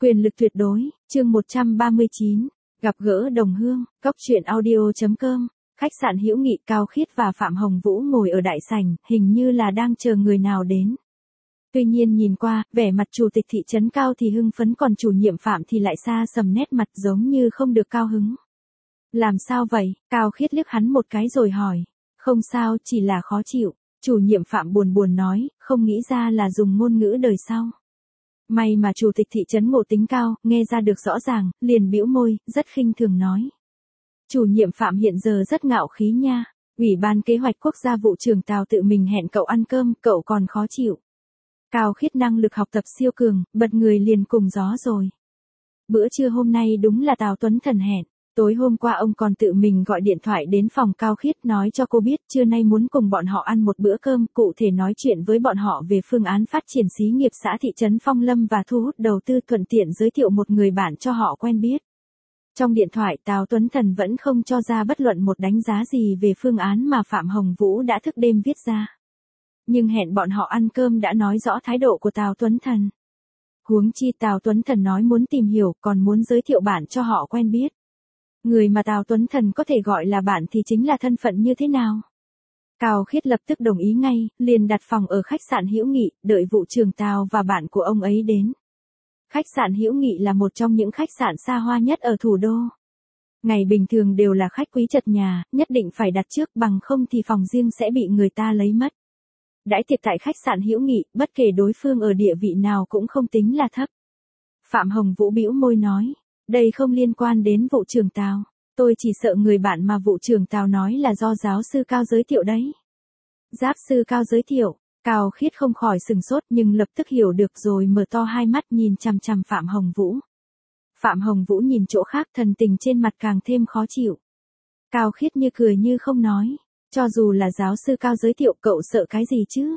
Quyền lực tuyệt đối, chương 139, gặp gỡ đồng hương, cốc truyện audio.com, khách sạn Hữu Nghị. Cao Khiết và Phạm Hồng Vũ ngồi ở đại sảnh, hình như là đang chờ người nào đến. Tuy nhiên nhìn qua, vẻ mặt chủ tịch thị trấn Cao thì hưng phấn, còn chủ nhiệm Phạm thì lại xa sầm nét mặt giống như không được cao hứng. Làm sao vậy? Cao Khiết liếc hắn một cái rồi hỏi. Không sao, chỉ là khó chịu. Chủ nhiệm Phạm buồn buồn nói, không nghĩ ra là dùng ngôn ngữ đời sau. May mà chủ tịch thị trấn ngộ tính cao, nghe ra được rõ ràng, liền bĩu môi, rất khinh thường nói. Chủ nhiệm Phạm hiện giờ rất ngạo khí nha. Ủy ban kế hoạch quốc gia vụ trưởng Tào tự mình hẹn cậu ăn cơm, cậu còn khó chịu. Cao Khiết năng lực học tập siêu cường, bật người liền cùng gió rồi. Bữa trưa hôm nay đúng là Tào Tuấn Thần hẹn. Tối hôm qua ông còn tự mình gọi điện thoại đến phòng Cao Khiết nói cho cô biết trưa nay muốn cùng bọn họ ăn một bữa cơm, cụ thể nói chuyện với bọn họ về phương án phát triển xí nghiệp xã thị trấn Phong Lâm và thu hút đầu tư, thuận tiện giới thiệu một người bạn cho họ quen biết. Trong điện thoại Tào Tuấn Thần vẫn không cho ra bất luận một đánh giá gì về phương án mà Phạm Hồng Vũ đã thức đêm viết ra. Nhưng hẹn bọn họ ăn cơm đã nói rõ thái độ của Tào Tuấn Thần. Huống chi Tào Tuấn Thần nói muốn tìm hiểu, còn muốn giới thiệu bạn cho họ quen biết. Người mà Tào Tuấn Thần có thể gọi là bạn thì chính là thân phận như thế nào? Cao Khiết lập tức đồng ý ngay, liền đặt phòng ở khách sạn Hữu Nghị, đợi vụ trưởng Tào và bạn của ông ấy đến. Khách sạn Hữu Nghị là một trong những khách sạn xa hoa nhất ở thủ đô. Ngày bình thường đều là khách quý chật nhà, nhất định phải đặt trước, bằng không thì phòng riêng sẽ bị người ta lấy mất. Đãi tiệc tại khách sạn Hữu Nghị, bất kể đối phương ở địa vị nào cũng không tính là thấp. Phạm Hồng Vũ bĩu môi nói. Đây không liên quan đến vụ trưởng Tào. Tôi chỉ sợ người bạn mà vụ trưởng Tào nói là do giáo sư Cao giới thiệu đấy. Giáp sư Cao giới thiệu. Cao Khiết không khỏi sừng sốt nhưng lập tức hiểu được rồi mở to hai mắt nhìn chằm chằm Phạm Hồng Vũ. Phạm Hồng Vũ nhìn chỗ khác, thần tình trên mặt càng thêm khó chịu. Cao Khiết như cười như không nói. Cho dù là giáo sư Cao giới thiệu, cậu sợ cái gì chứ?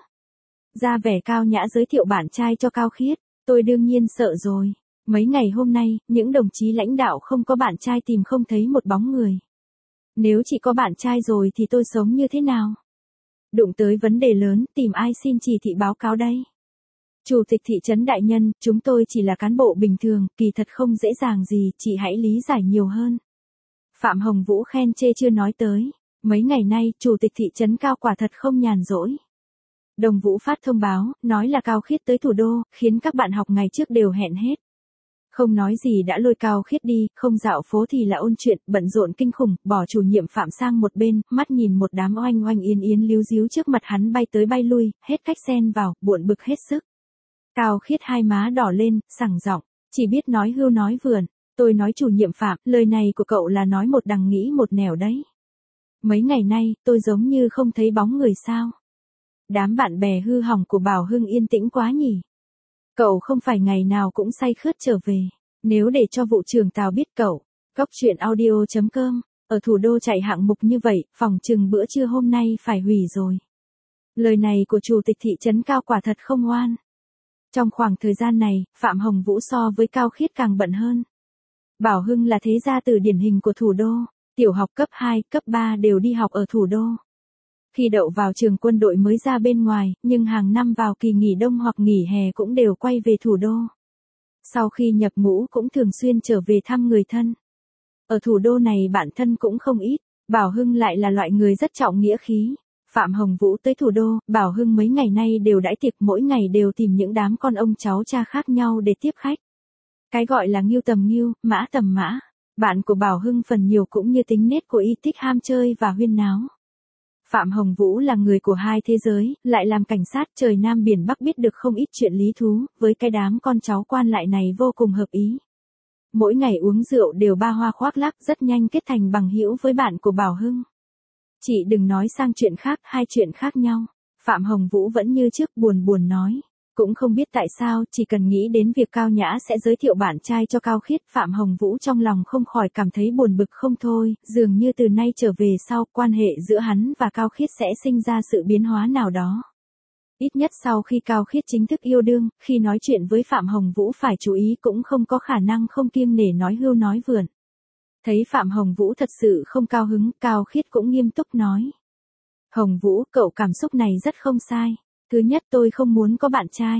Ra vẻ cao nhã giới thiệu bạn trai cho Cao Khiết. Tôi đương nhiên sợ rồi. Mấy ngày hôm nay, những đồng chí lãnh đạo không có bạn trai tìm không thấy một bóng người. Nếu chỉ có bạn trai rồi thì tôi sống như thế nào? Đụng tới vấn đề lớn, tìm ai xin chỉ thị báo cáo đây? Chủ tịch thị trấn đại nhân, chúng tôi chỉ là cán bộ bình thường, kỳ thật không dễ dàng gì, chị hãy lý giải nhiều hơn. Phạm Hồng Vũ khen chê chưa nói tới. Mấy ngày nay, chủ tịch thị trấn Cao quả thật không nhàn rỗi. Đồng Vũ phát thông báo, nói là Cao Khiết tới thủ đô, khiến các bạn học ngày trước đều hẹn hết. Không nói gì đã lôi Cao Khiết đi, không dạo phố thì là ôn chuyện, bận rộn kinh khủng, bỏ chủ nhiệm Phạm sang một bên, mắt nhìn một đám oanh oanh yên yên líu díu trước mặt hắn bay tới bay lui, hết cách xen vào, buồn bực hết sức. Cao Khiết hai má đỏ lên, sẳng giọng, chỉ biết nói hưu nói vượn. Tôi nói chủ nhiệm Phạm, lời này của cậu là nói một đằng nghĩ một nẻo đấy. Mấy ngày nay, tôi giống như không thấy bóng người sao. Đám bạn bè hư hỏng của Bảo Hưng yên tĩnh quá nhỉ. Cậu không phải ngày nào cũng say khướt trở về. Nếu để cho vụ trưởng Tào biết cậu, cốc truyện audio.com, ở thủ đô chạy hạng mục như vậy, phòng chừng bữa trưa hôm nay phải hủy rồi. Lời này của chủ tịch thị trấn Cao quả thật không oan. Trong khoảng thời gian này, Phạm Hồng Vũ so với Cao Khiết càng bận hơn. Bảo Hưng là thế gia tử điển hình của thủ đô, tiểu học cấp 2, cấp 3 đều đi học ở thủ đô. Khi đậu vào trường quân đội mới ra bên ngoài, nhưng hàng năm vào kỳ nghỉ đông hoặc nghỉ hè cũng đều quay về thủ đô. Sau khi nhập ngũ cũng thường xuyên trở về thăm người thân. Ở thủ đô này bạn thân cũng không ít, Bảo Hưng lại là loại người rất trọng nghĩa khí. Phạm Hồng Vũ tới thủ đô, Bảo Hưng mấy ngày nay đều đãi tiệc, mỗi ngày đều tìm những đám con ông cháu cha khác nhau để tiếp khách. Cái gọi là ngưu tầm ngưu, mã tầm mã. Bạn của Bảo Hưng phần nhiều cũng như tính nết của y thích ham chơi và huyên náo. Phạm Hồng Vũ là người của hai thế giới, lại làm cảnh sát trời Nam biển Bắc, biết được không ít chuyện lý thú, với cái đám con cháu quan lại này vô cùng hợp ý. Mỗi ngày uống rượu đều ba hoa khoác lác, rất nhanh kết thành bằng hữu với bạn của Bảo Hưng. Chị đừng nói sang chuyện khác, hai chuyện khác nhau. Phạm Hồng Vũ vẫn như trước buồn buồn nói. Cũng không biết tại sao, chỉ cần nghĩ đến việc Cao Nhã sẽ giới thiệu bạn trai cho Cao Khiết, Phạm Hồng Vũ trong lòng không khỏi cảm thấy buồn bực không thôi, dường như từ nay trở về sau, quan hệ giữa hắn và Cao Khiết sẽ sinh ra sự biến hóa nào đó. Ít nhất sau khi Cao Khiết chính thức yêu đương, khi nói chuyện với Phạm Hồng Vũ phải chú ý cũng không có khả năng không kiêng nể nói hưu nói vượn. Thấy Phạm Hồng Vũ thật sự không cao hứng, Cao Khiết cũng nghiêm túc nói. Hồng Vũ, cậu cảm xúc này rất không sai. Thứ nhất, tôi không muốn có bạn trai.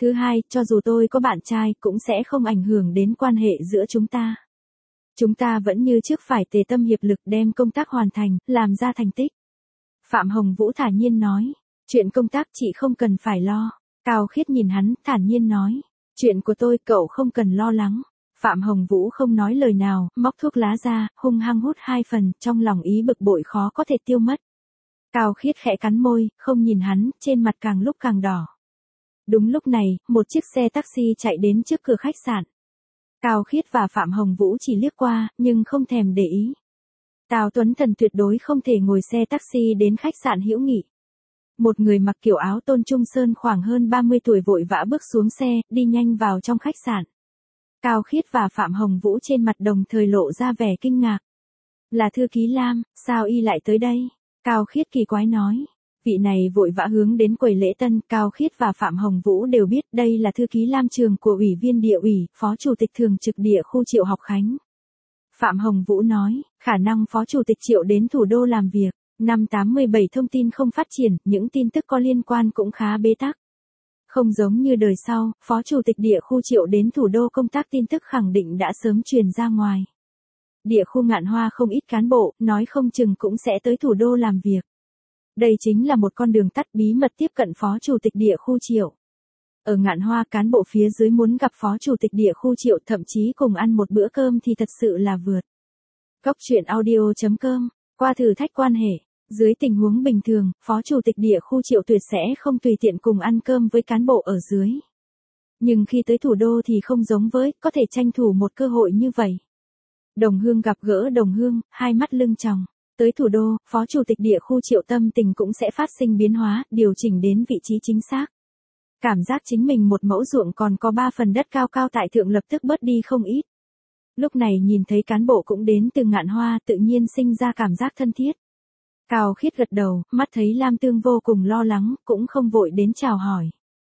Thứ hai, cho dù tôi có bạn trai cũng sẽ không ảnh hưởng đến quan hệ giữa chúng ta. Chúng ta vẫn như trước phải tề tâm hiệp lực đem công tác hoàn thành, làm ra thành tích. Phạm Hồng Vũ thản nhiên nói. Chuyện công tác chị không cần phải lo. Cao Khiết nhìn hắn, thản nhiên nói. Chuyện của tôi cậu không cần lo lắng. Phạm Hồng Vũ không nói lời nào, móc thuốc lá ra, hung hăng hút 2 phần, trong lòng ý bực bội khó có thể tiêu mất. Cao Khiết khẽ cắn môi, không nhìn hắn, trên mặt càng lúc càng đỏ. Đúng lúc này, một chiếc xe taxi chạy đến trước cửa khách sạn. Cao Khiết và Phạm Hồng Vũ chỉ liếc qua, nhưng không thèm để ý. Tào Tuấn Thần tuyệt đối không thể ngồi xe taxi đến khách sạn Hữu Nghị. Một người mặc kiểu áo tôn trung sơn khoảng hơn 30 tuổi vội vã bước xuống xe, đi nhanh vào trong khách sạn. Cao Khiết và Phạm Hồng Vũ trên mặt đồng thời lộ ra vẻ kinh ngạc. Là thư ký Lam, sao y lại tới đây? Cao Khiết kỳ quái nói. Vị này vội vã hướng đến quầy lễ tân, Cao Khiết và Phạm Hồng Vũ đều biết đây là thư ký Lam Trường của Ủy viên Địa ủy, Phó Chủ tịch Thường trực Địa khu Triệu Học Khánh. Phạm Hồng Vũ nói, khả năng Phó Chủ tịch Triệu đến thủ đô làm việc. Năm 87 thông tin không phát triển, những tin tức có liên quan cũng khá bế tắc. Không giống như đời sau, Phó Chủ tịch Địa khu Triệu đến thủ đô công tác tin tức khẳng định đã sớm truyền ra ngoài. Địa khu Ngạn Hoa không ít cán bộ, nói không chừng cũng sẽ tới thủ đô làm việc. Đây chính là một con đường tắt bí mật tiếp cận Phó Chủ tịch Địa khu Triệu. Ở Ngạn Hoa cán bộ phía dưới muốn gặp Phó Chủ tịch Địa khu Triệu thậm chí cùng ăn một bữa cơm thì thật sự là vượt. Cóc truyện audio.com, qua thử thách quan hệ. Dưới tình huống bình thường, Phó Chủ tịch Địa khu Triệu tuyệt sẽ không tùy tiện cùng ăn cơm với cán bộ ở dưới. Nhưng khi tới thủ đô thì không giống với, có thể tranh thủ một cơ hội như vậy. Đồng Hương gặp gỡ Đồng Hương, hai mắt lưng tròng. Tới thủ đô, Phó Chủ tịch Địa khu Triệu tâm tình cũng sẽ phát sinh biến hóa, điều chỉnh đến vị trí chính xác. Cảm giác chính mình một mẫu ruộng còn có 3 phần đất cao cao tại thượng lập tức bớt đi không ít. Lúc này nhìn thấy cán bộ cũng đến từ Ngạn Hoa tự nhiên sinh ra cảm giác thân thiết. Cao Khiết gật đầu, mắt thấy Lam Tương vô cùng lo lắng, cũng không vội đến chào hỏi.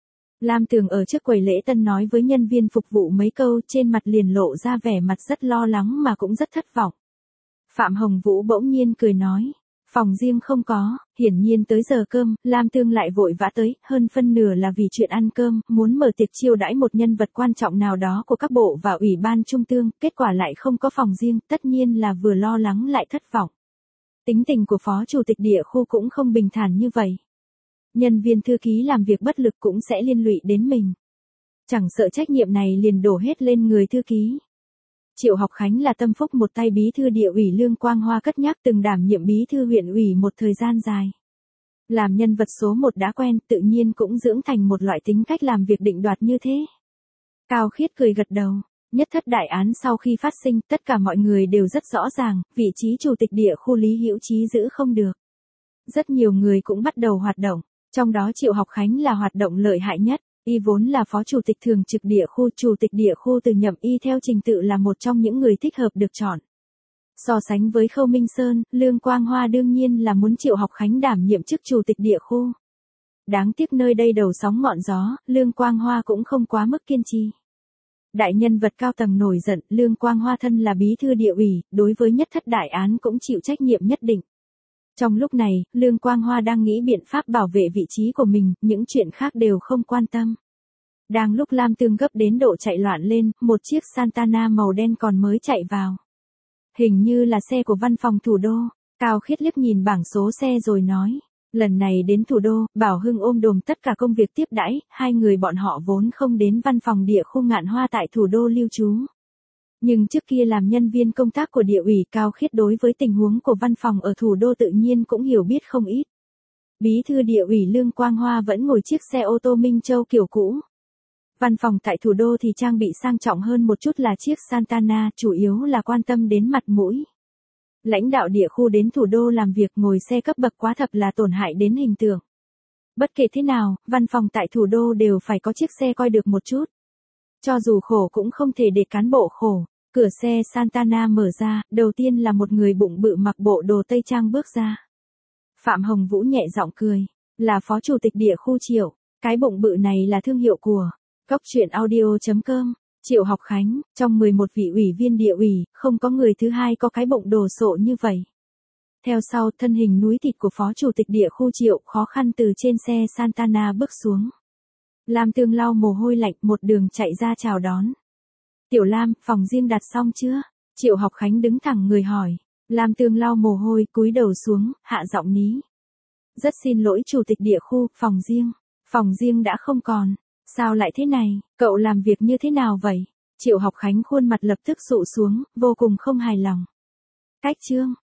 Lam Tường ở trước quầy lễ tân nói với nhân viên phục vụ mấy câu, trên mặt liền lộ ra vẻ mặt rất lo lắng mà cũng rất thất vọng. Phạm Hồng Vũ bỗng nhiên cười nói, phòng riêng không có, hiển nhiên tới giờ cơm, Lam Tương lại vội vã tới, hơn phân nửa là vì chuyện ăn cơm, muốn mở tiệc chiêu đãi một nhân vật quan trọng nào đó của các bộ và ủy ban trung ương, kết quả lại không có phòng riêng, tất nhiên là vừa lo lắng lại thất vọng. Tính tình của Phó Chủ tịch Địa khu cũng không bình thản như vậy. Nhân viên thư ký làm việc bất lực cũng sẽ liên lụy đến mình. Chẳng sợ trách nhiệm này liền đổ hết lên người thư ký. Triệu Học Khánh là tâm phúc một tay bí thư Địa ủy Lương Quang Hoa cất nhắc từng đảm nhiệm bí thư huyện ủy một thời gian dài. Làm nhân vật số 1 đã quen, tự nhiên cũng dưỡng thành một loại tính cách làm việc định đoạt như thế. Cao Khiết cười gật đầu. Nhất thất đại án sau khi phát sinh, tất cả mọi người đều rất rõ ràng, vị trí Chủ tịch Địa khu Lý Hữu Chí giữ không được. Rất nhiều người cũng bắt đầu hoạt động, trong đó Triệu Học Khánh là hoạt động lợi hại nhất. Y vốn là Phó Chủ tịch Thường trực Địa khu, Chủ tịch Địa khu từ nhậm y theo trình tự là một trong những người thích hợp được chọn. So sánh với Khâu Minh Sơn, Lương Quang Hoa đương nhiên là muốn Triệu Học Khánh đảm nhiệm chức Chủ tịch Địa khu. Đáng tiếc nơi đây đầu sóng ngọn gió, Lương Quang Hoa cũng không quá mức kiên trì. Đại nhân vật cao tầng nổi giận, Lương Quang Hoa thân là bí thư Địa ủy, đối với nhất thất đại án cũng chịu trách nhiệm nhất định. Trong lúc này, Lương Quang Hoa đang nghĩ biện pháp bảo vệ vị trí của mình, những chuyện khác đều không quan tâm. Đang lúc Lam Tương gấp đến độ chạy loạn lên, một chiếc Santana màu đen còn mới chạy vào. Hình như là xe của văn phòng thủ đô. Cao Khiết liếc nhìn bảng số xe rồi nói. Lần này đến thủ đô, Bảo Hưng ôm đồm tất cả công việc tiếp đãi, hai người bọn họ vốn không đến văn phòng Địa khu Ngạn Hoa tại thủ đô lưu trú. Nhưng trước kia làm nhân viên công tác của Địa ủy, Cao Khiết đối với tình huống của văn phòng ở thủ đô tự nhiên cũng hiểu biết không ít. Bí thư Địa ủy Lương Quang Hoa vẫn ngồi chiếc xe ô tô Minh Châu kiểu cũ. Văn phòng tại thủ đô thì trang bị sang trọng hơn một chút là chiếc Santana, chủ yếu là quan tâm đến mặt mũi. Lãnh đạo Địa khu đến thủ đô làm việc ngồi xe cấp bậc quá thập là tổn hại đến hình tượng. Bất kể thế nào, văn phòng tại thủ đô đều phải có chiếc xe coi được một chút. Cho dù khổ cũng không thể để cán bộ khổ. Cửa xe Santana mở ra, đầu tiên là một người bụng bự mặc bộ đồ Tây Trang bước ra. Phạm Hồng Vũ nhẹ giọng cười, là Phó Chủ tịch Địa khu Triệu, cái bụng bự này là thương hiệu của Cóc truyện audio.com. Triệu Học Khánh, trong 11 vị ủy viên Địa ủy, không có người thứ hai có cái bụng đồ sộ như vậy. Theo sau, thân hình núi thịt của Phó Chủ tịch Địa khu Triệu khó khăn từ trên xe Santana bước xuống. Lam Tương lau mồ hôi lạnh một đường chạy ra chào đón. Tiểu Lam, phòng riêng đặt xong chưa? Triệu Học Khánh đứng thẳng người hỏi. Lam Tương lau mồ hôi, cúi đầu xuống, hạ giọng ní. Rất xin lỗi chủ tịch địa khu, phòng riêng đã không còn. Sao lại thế này, cậu làm việc như thế nào vậy? Triệu Học Khánh khuôn mặt lập tức sụ xuống, vô cùng không hài lòng. Cách trương,